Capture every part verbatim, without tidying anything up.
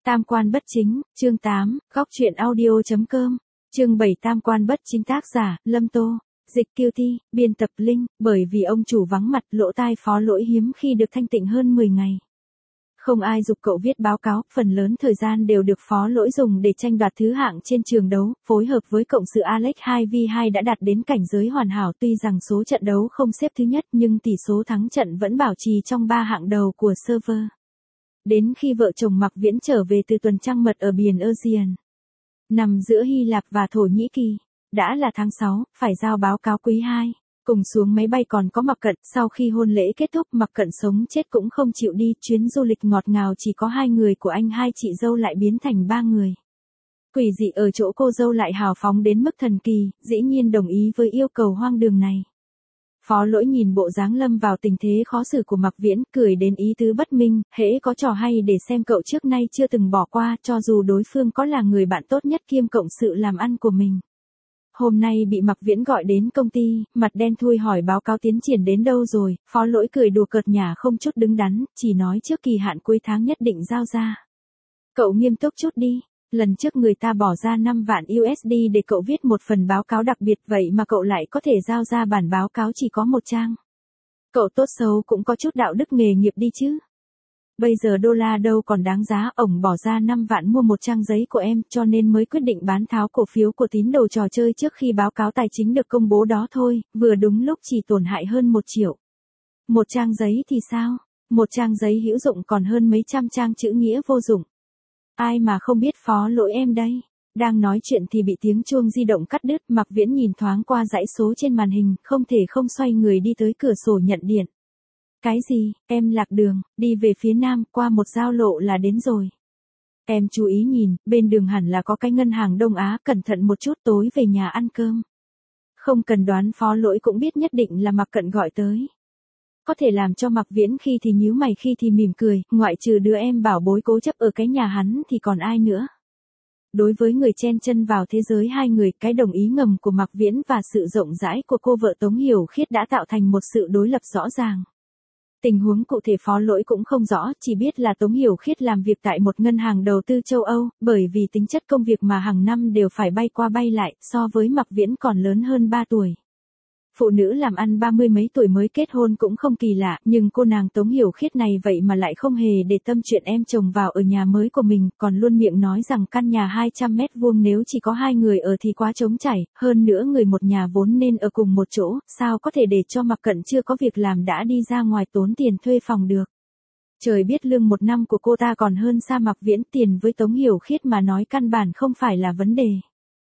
Tam quan bất chính, chương tám, góc truyện audio.com, chương bảy Tam quan bất chính tác giả, Lâm Tô, dịch Kiêu Ti, biên tập Linh, bởi vì ông chủ vắng mặt lỗ tai Phó Lỗi hiếm khi được thanh tịnh hơn mười ngày. Không ai giục cậu viết báo cáo, phần lớn thời gian đều được Phó Lỗi dùng để tranh đoạt thứ hạng trên trường đấu, phối hợp với cộng sự Alex hai v hai đã đạt đến cảnh giới hoàn hảo tuy rằng số trận đấu không xếp thứ nhất nhưng tỷ số thắng trận vẫn bảo trì trong ba hạng đầu của server. Đến khi vợ chồng Mạc Viễn trở về từ tuần trăng mật ở biển Aegean, nằm giữa Hy Lạp và Thổ Nhĩ Kỳ, đã là tháng sáu, phải giao báo cáo quý hai. Cùng xuống máy bay còn có Mạc Cận, sau khi hôn lễ kết thúc Mạc Cận sống chết cũng không chịu đi, chuyến du lịch ngọt ngào chỉ có hai người của anh hai chị dâu lại biến thành ba người. Quỷ dị ở chỗ cô dâu lại hào phóng đến mức thần kỳ, dĩ nhiên đồng ý với yêu cầu hoang đường này. Phó Lỗi nhìn bộ dáng lâm vào tình thế khó xử của Mạc Viễn, cười đến ý tứ bất minh, hễ có trò hay để xem cậu trước nay chưa từng bỏ qua, cho dù đối phương có là người bạn tốt nhất kiêm cộng sự làm ăn của mình. Hôm nay bị Mạc Viễn gọi đến công ty, mặt đen thui hỏi báo cáo tiến triển đến đâu rồi, Phó Lỗi cười đùa cợt nhả không chút đứng đắn, chỉ nói trước kỳ hạn cuối tháng nhất định giao ra. Cậu nghiêm túc chút đi, lần trước người ta bỏ ra năm vạn u ét đê để cậu viết một phần báo cáo đặc biệt vậy mà cậu lại có thể giao ra bản báo cáo chỉ có một trang. Cậu tốt xấu cũng có chút đạo đức nghề nghiệp đi chứ. Bây giờ đô la đâu còn đáng giá, ổng bỏ ra năm vạn mua một trang giấy của em cho nên mới quyết định bán tháo cổ phiếu của tín đồ trò chơi trước khi báo cáo tài chính được công bố đó thôi, vừa đúng lúc chỉ tổn hại hơn một triệu. Một trang giấy thì sao? Một trang giấy hữu dụng còn hơn mấy trăm trang chữ nghĩa vô dụng. Ai mà không biết Phó Lỗi em đây. Đang nói chuyện thì bị tiếng chuông di động cắt đứt, Mạc Viễn nhìn thoáng qua dãy số trên màn hình, không thể không xoay người đi tới cửa sổ nhận điện. Cái gì, em lạc đường, đi về phía nam, qua một giao lộ là đến rồi. Em chú ý nhìn, bên đường hẳn là có cái ngân hàng Đông Á, cẩn thận một chút tối về nhà ăn cơm. Không cần đoán Phó Lỗi cũng biết nhất định là Mạc Cận gọi tới. Có thể làm cho Mạc Viễn khi thì nhíu mày khi thì mỉm cười, ngoại trừ đứa em bảo bối cố chấp ở cái nhà hắn thì còn ai nữa. Đối với người chen chân vào thế giới hai người, cái đồng ý ngầm của Mạc Viễn và sự rộng rãi của cô vợ Tống Hiểu Khiết đã tạo thành một sự đối lập rõ ràng. Tình huống cụ thể Phó Lỗi cũng không rõ, chỉ biết là Tống Hiểu Khiết làm việc tại một ngân hàng đầu tư châu Âu, bởi vì tính chất công việc mà hàng năm đều phải bay qua bay lại, so với Mạc Viễn còn lớn hơn ba tuổi. Phụ nữ làm ăn ba mươi mấy tuổi mới kết hôn cũng không kỳ lạ, nhưng cô nàng Tống Hiểu Khiết này vậy mà lại không hề để tâm chuyện em chồng vào ở nhà mới của mình, còn luôn miệng nói rằng căn nhà hai trăm mét vuông nếu chỉ có hai người ở thì quá trống trải, hơn nữa người một nhà vốn nên ở cùng một chỗ, sao có thể để cho Mạc Cận chưa có việc làm đã đi ra ngoài tốn tiền thuê phòng được. Trời biết lương một năm của cô ta còn hơn xa Mạc Viễn, tiền với Tống Hiểu Khiết mà nói căn bản không phải là vấn đề.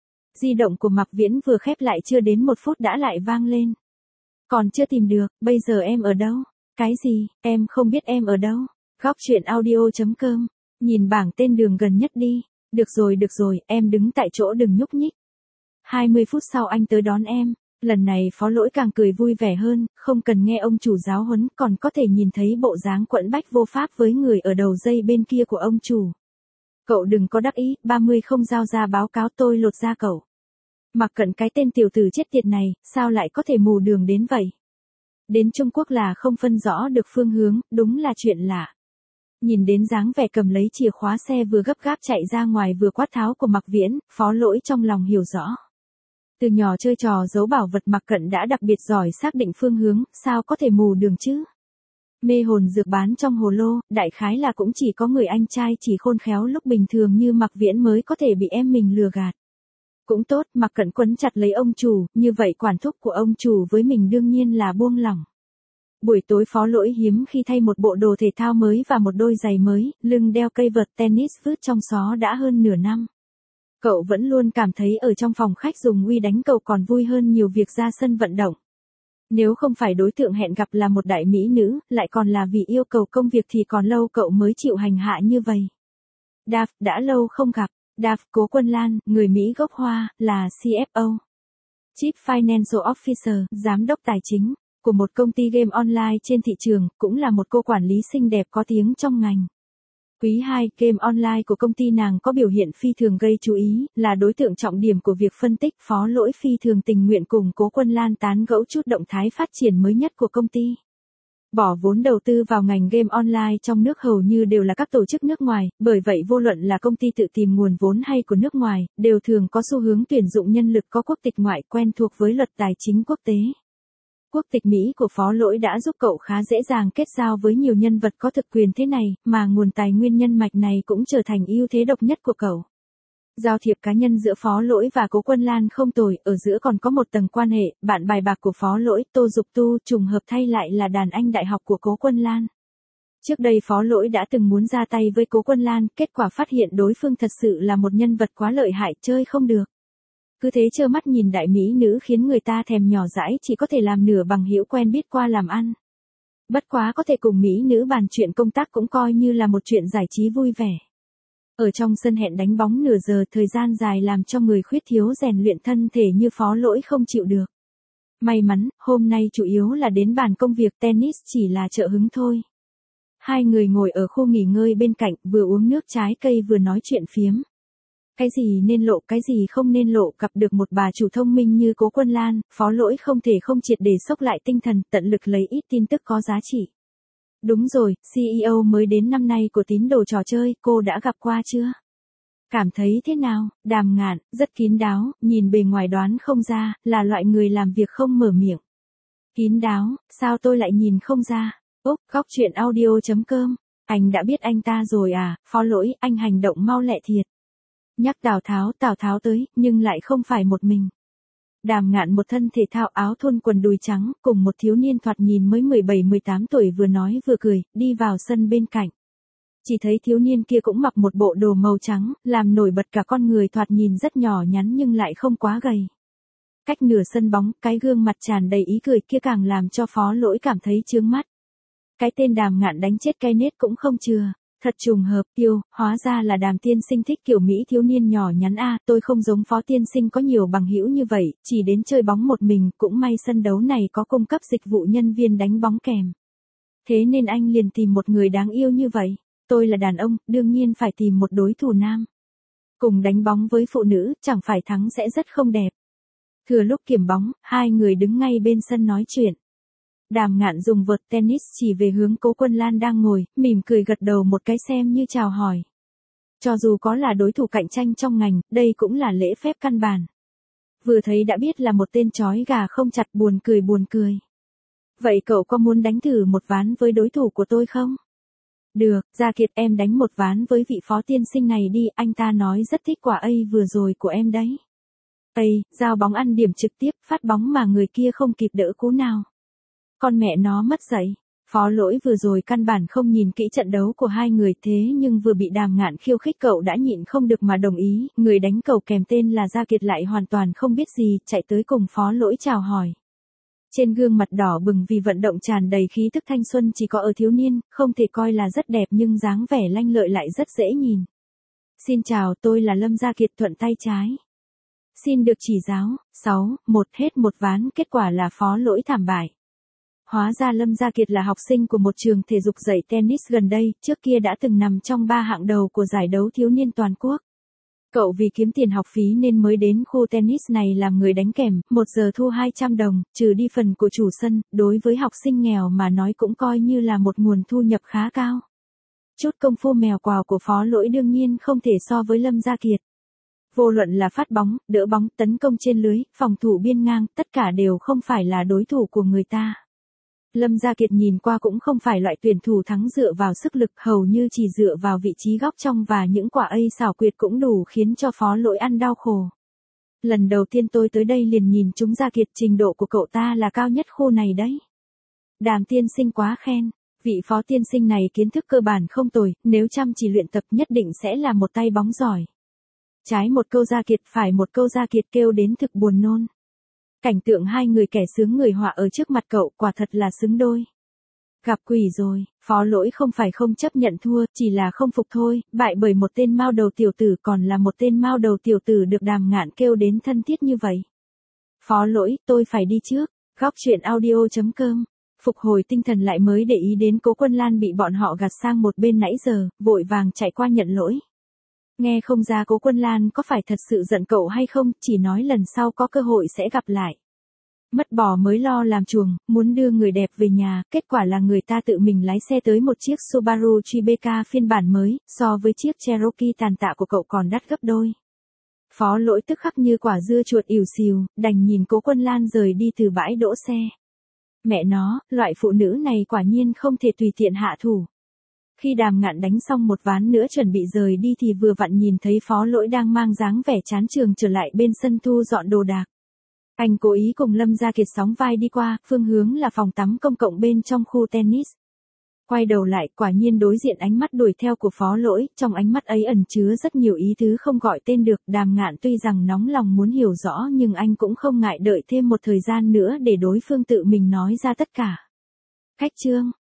Di động của Mạc Viễn vừa khép lại chưa đến một phút đã lại vang lên. Còn chưa tìm được, bây giờ em ở đâu? Cái gì, em không biết em ở đâu? Góc truyện audio.com, nhìn bảng tên đường gần nhất đi. Được rồi được rồi, em đứng tại chỗ đừng nhúc nhích. hai mươi phút sau anh tới đón em. Lần này Phó Lỗi càng cười vui vẻ hơn, không cần nghe ông chủ giáo huấn còn có thể nhìn thấy bộ dáng quẫn bách vô pháp với người ở đầu dây bên kia của ông chủ. Cậu đừng có đắc ý, ba mươi không giao ra báo cáo tôi lột ra cậu. Mạc Cận cái tên tiểu tử chết tiệt này, sao lại có thể mù đường đến vậy? Đến Trung Quốc là không phân rõ được phương hướng, đúng là chuyện lạ. Nhìn đến dáng vẻ cầm lấy chìa khóa xe vừa gấp gáp chạy ra ngoài vừa quát tháo của Mạc Viễn, Phó Lỗi trong lòng hiểu rõ. Từ nhỏ chơi trò giấu bảo vật Mạc Cận đã đặc biệt giỏi xác định phương hướng, sao có thể mù đường chứ? Mê hồn dược bán trong hồ lô, đại khái là cũng chỉ có người anh trai chỉ khôn khéo lúc bình thường như Mạc Viễn mới có thể bị em mình lừa gạt. Cũng tốt, Mạc Cận quấn chặt lấy ông chủ, như vậy quản thúc của ông chủ với mình đương nhiên là buông lỏng. Buổi tối Phó Lỗi hiếm khi thay một bộ đồ thể thao mới và một đôi giày mới, lưng đeo cây vợt tennis vứt trong xó đã hơn nửa năm. Cậu vẫn luôn cảm thấy ở trong phòng khách dùng uy đánh cầu còn vui hơn nhiều việc ra sân vận động. Nếu không phải đối tượng hẹn gặp là một đại mỹ nữ, lại còn là vì yêu cầu công việc thì còn lâu cậu mới chịu hành hạ như vậy. Dave, đã lâu không gặp. Dave Cố Quân Lan, người Mỹ gốc Hoa, là xê ép ô. Chief Financial Officer, giám đốc tài chính, của một công ty game online trên thị trường, cũng là một cô quản lý xinh đẹp có tiếng trong ngành. Quý hai, game online của công ty nàng có biểu hiện phi thường gây chú ý, là đối tượng trọng điểm của việc phân tích. Phó Lỗi phi thường tình nguyện cùng Cố Quân Lan tán gẫu chút động thái phát triển mới nhất của công ty. Bỏ vốn đầu tư vào ngành game online trong nước hầu như đều là các tổ chức nước ngoài, bởi vậy vô luận là công ty tự tìm nguồn vốn hay của nước ngoài, đều thường có xu hướng tuyển dụng nhân lực có quốc tịch ngoại quen thuộc với luật tài chính quốc tế. Quốc tịch Mỹ của Phó Lỗi đã giúp cậu khá dễ dàng kết giao với nhiều nhân vật có thực quyền thế này, mà nguồn tài nguyên nhân mạch này cũng trở thành ưu thế độc nhất của cậu. Giao thiệp cá nhân giữa Phó Lỗi và Cố Quân Lan không tồi, ở giữa còn có một tầng quan hệ, bạn bài bạc của Phó Lỗi, Tô Dục Tu, trùng hợp thay lại là đàn anh đại học của Cố Quân Lan. Trước đây Phó Lỗi đã từng muốn ra tay với Cố Quân Lan, kết quả phát hiện đối phương thật sự là một nhân vật quá lợi hại, chơi không được. Cứ thế trơ mắt nhìn đại mỹ nữ khiến người ta thèm nhỏ dãi, chỉ có thể làm nửa bằng hữu quen biết qua làm ăn. Bất quá có thể cùng mỹ nữ bàn chuyện công tác cũng coi như là một chuyện giải trí vui vẻ. Ở trong sân hẹn đánh bóng nửa giờ, thời gian dài làm cho người khuyết thiếu rèn luyện thân thể như Phó Lỗi không chịu được. May mắn, hôm nay chủ yếu là đến bàn công việc, tennis chỉ là trợ hứng thôi. Hai người ngồi ở khu nghỉ ngơi bên cạnh, vừa uống nước trái cây vừa nói chuyện phiếm. Cái gì nên lộ, cái gì không nên lộ, gặp được một bà chủ thông minh như Cố Quân Lan, Phó Lỗi không thể không triệt để sốc lại tinh thần, tận lực lấy ít tin tức có giá trị. Đúng rồi, xê e ô mới đến năm nay của tín đồ trò chơi, cô đã gặp qua chưa? Cảm thấy thế nào? Đàm Ngạn, rất kín đáo, nhìn bề ngoài đoán không ra, là loại người làm việc không mở miệng. Kín đáo, sao tôi lại nhìn không ra? Úc, góc chuyện audio chấm com. Anh đã biết anh ta rồi à? Phó Lỗi, anh hành động mau lẹ thiệt. Nhắc Tào Tháo, Tào Tháo tới, nhưng lại không phải một mình. Đàm Ngạn một thân thể thao áo thun quần đùi trắng, cùng một thiếu niên thoạt nhìn mới mười bảy mười tám tuổi vừa nói vừa cười, đi vào sân bên cạnh. Chỉ thấy thiếu niên kia cũng mặc một bộ đồ màu trắng, làm nổi bật cả con người thoạt nhìn rất nhỏ nhắn nhưng lại không quá gầy. Cách nửa sân bóng, cái gương mặt tràn đầy ý cười kia càng làm cho Phó Lỗi cảm thấy chướng mắt. Cái tên Đàm Ngạn đánh chết cái nết cũng không chừa. Thật trùng hợp, tiêu, hóa ra là Đàm tiên sinh thích kiểu Mỹ thiếu niên nhỏ nhắn a, tôi không giống Phó tiên sinh có nhiều bằng hữu như vậy, chỉ đến chơi bóng một mình, cũng may sân đấu này có cung cấp dịch vụ nhân viên đánh bóng kèm. Thế nên anh liền tìm một người đáng yêu như vậy, tôi là đàn ông, đương nhiên phải tìm một đối thủ nam. Cùng đánh bóng với phụ nữ, chẳng phải thắng sẽ rất không đẹp. Thừa lúc kiểm bóng, hai người đứng ngay bên sân nói chuyện. Đàm Ngạn dùng vợt tennis chỉ về hướng Cố Quân Lan đang ngồi, mỉm cười gật đầu một cái xem như chào hỏi. Cho dù có là đối thủ cạnh tranh trong ngành, đây cũng là lễ phép căn bản. Vừa thấy đã biết là một tên chói gà không chặt, buồn cười buồn cười. Vậy cậu có muốn đánh thử một ván với đối thủ của tôi không? Được, Gia Kiệt, em đánh một ván với vị Phó tiên sinh này đi, anh ta nói rất thích quả A vừa rồi của em đấy. Ây, giao bóng ăn điểm trực tiếp, phát bóng mà người kia không kịp đỡ cú nào. Con mẹ nó mất dạy. Phó Lỗi vừa rồi căn bản không nhìn kỹ trận đấu của hai người, thế nhưng vừa bị Đàm Ngạn khiêu khích cậu đã nhịn không được mà đồng ý, người đánh cầu kèm tên là Gia Kiệt lại hoàn toàn không biết gì, chạy tới cùng Phó Lỗi chào hỏi. Trên gương mặt đỏ bừng vì vận động tràn đầy khí tức thanh xuân chỉ có ở thiếu niên, không thể coi là rất đẹp nhưng dáng vẻ lanh lợi lại rất dễ nhìn. Xin chào, tôi là Lâm Gia Kiệt, thuận tay trái. Xin được chỉ giáo. Sáu, một hết một ván, kết quả là Phó Lỗi thảm bại. Hóa ra Lâm Gia Kiệt là học sinh của một trường thể dục dạy tennis gần đây, trước kia đã từng nằm trong ba hạng đầu của giải đấu thiếu niên toàn quốc. Cậu vì kiếm tiền học phí nên mới đến khu tennis này làm người đánh kèm, một giờ thu hai trăm đồng, trừ đi phần của chủ sân, đối với học sinh nghèo mà nói cũng coi như là một nguồn thu nhập khá cao. Chút công phu mèo quào của Phó Lỗi đương nhiên không thể so với Lâm Gia Kiệt. Vô luận là phát bóng, đỡ bóng, tấn công trên lưới, phòng thủ biên ngang, tất cả đều không phải là đối thủ của người ta. Lâm Gia Kiệt nhìn qua cũng không phải loại tuyển thủ thắng dựa vào sức lực, hầu như chỉ dựa vào vị trí góc trong và những quả A xảo quyệt cũng đủ khiến cho Phó Lỗi ăn đau khổ. Lần đầu tiên tôi tới đây liền nhìn chúng Gia Kiệt, trình độ của cậu ta là cao nhất khu này đấy. Đàm tiên sinh quá khen, vị Phó tiên sinh này kiến thức cơ bản không tồi, nếu chăm chỉ luyện tập nhất định sẽ là một tay bóng giỏi. Trái một câu Gia Kiệt, phải một câu Gia Kiệt kêu đến thực buồn nôn. Cảnh tượng hai người kẻ sướng người họa ở trước mặt cậu quả thật là xứng đôi. Gặp quỷ rồi, Phó Lỗi không phải không chấp nhận thua, chỉ là không phục thôi, bại bởi một tên mao đầu tiểu tử, còn là một tên mao đầu tiểu tử được Đàm Ngạn kêu đến thân thiết như vậy. Phó Lỗi, tôi phải đi trước. Góc chuyện audio chấm com. Phục hồi tinh thần lại mới để ý đến Cố Quân Lan bị bọn họ gạt sang một bên nãy giờ, vội vàng chạy qua nhận lỗi. Nghe không ra Cố Quân Lan có phải thật sự giận cậu hay không, chỉ nói lần sau có cơ hội sẽ gặp lại. Mất bò mới lo làm chuồng, muốn đưa người đẹp về nhà, kết quả là người ta tự mình lái xe tới một chiếc Subaru Tribeca phiên bản mới, so với chiếc Cherokee tàn tạ của cậu còn đắt gấp đôi. Phó Lỗi tức khắc như quả dưa chuột ỉu xìu, đành nhìn Cố Quân Lan rời đi từ bãi đỗ xe. Mẹ nó, loại phụ nữ này quả nhiên không thể tùy tiện hạ thủ. Khi Đàm Ngạn đánh xong một ván nữa chuẩn bị rời đi thì vừa vặn nhìn thấy Phó Lỗi đang mang dáng vẻ chán trường trở lại bên sân thu dọn đồ đạc. Anh cố ý cùng Lâm Gia Kiệt sóng vai đi qua, phương hướng là phòng tắm công cộng bên trong khu tennis. Quay đầu lại, quả nhiên đối diện ánh mắt đuổi theo của Phó Lỗi, trong ánh mắt ấy ẩn chứa rất nhiều ý tứ không gọi tên được. Đàm Ngạn tuy rằng nóng lòng muốn hiểu rõ nhưng anh cũng không ngại đợi thêm một thời gian nữa để đối phương tự mình nói ra tất cả. Khách trương,